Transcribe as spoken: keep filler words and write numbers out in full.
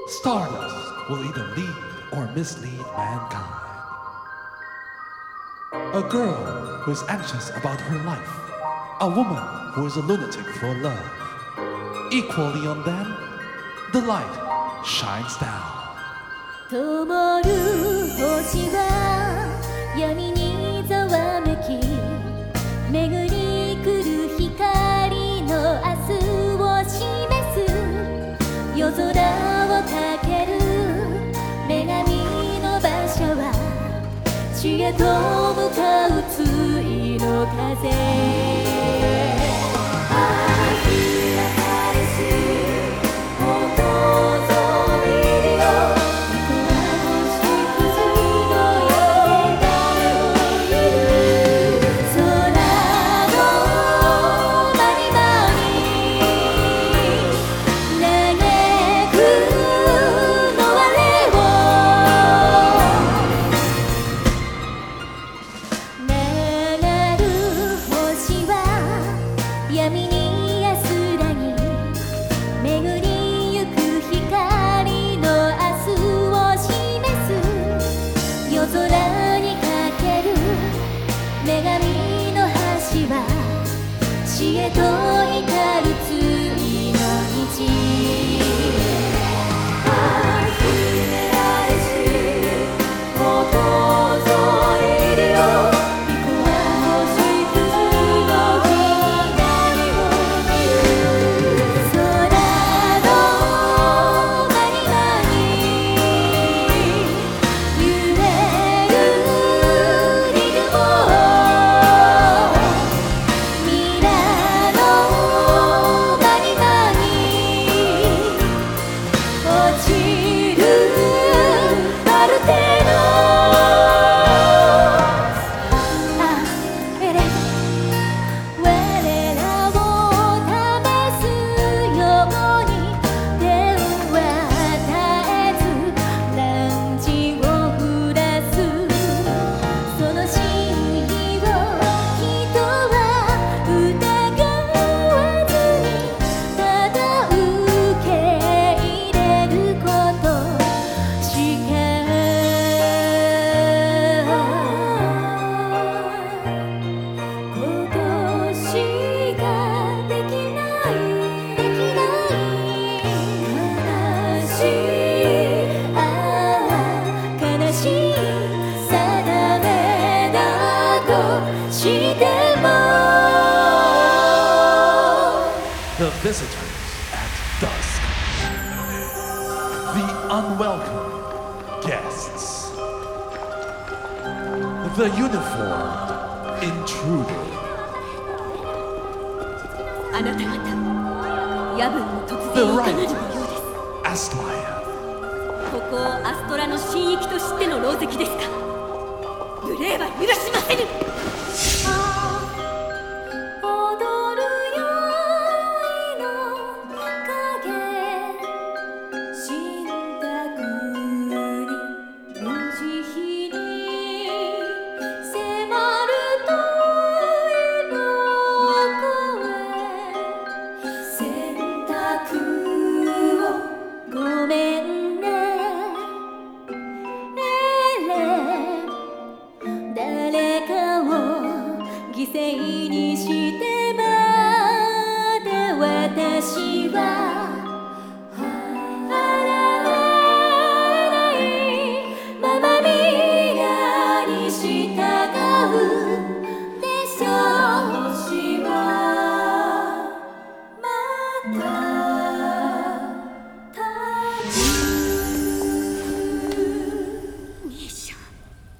Stardust will either lead or mislead mankind. A girl who is anxious about her life. A woman who is a lunatic for love. Equally on them, the light shines down. 灯る星は闇にざわめき、巡り来る光の明日を示す。夜空をかける女神の馬車は死へと向かう対の風。死へと至る次の道。 The visitors at dusk. The unwelcome guests. The uniformed intruder. あなた方、夜分の突 The 然を right 疑るようです。 Astlia. ここをアストラの神域と知っての狼藉ですか。無礼は許しませぬ。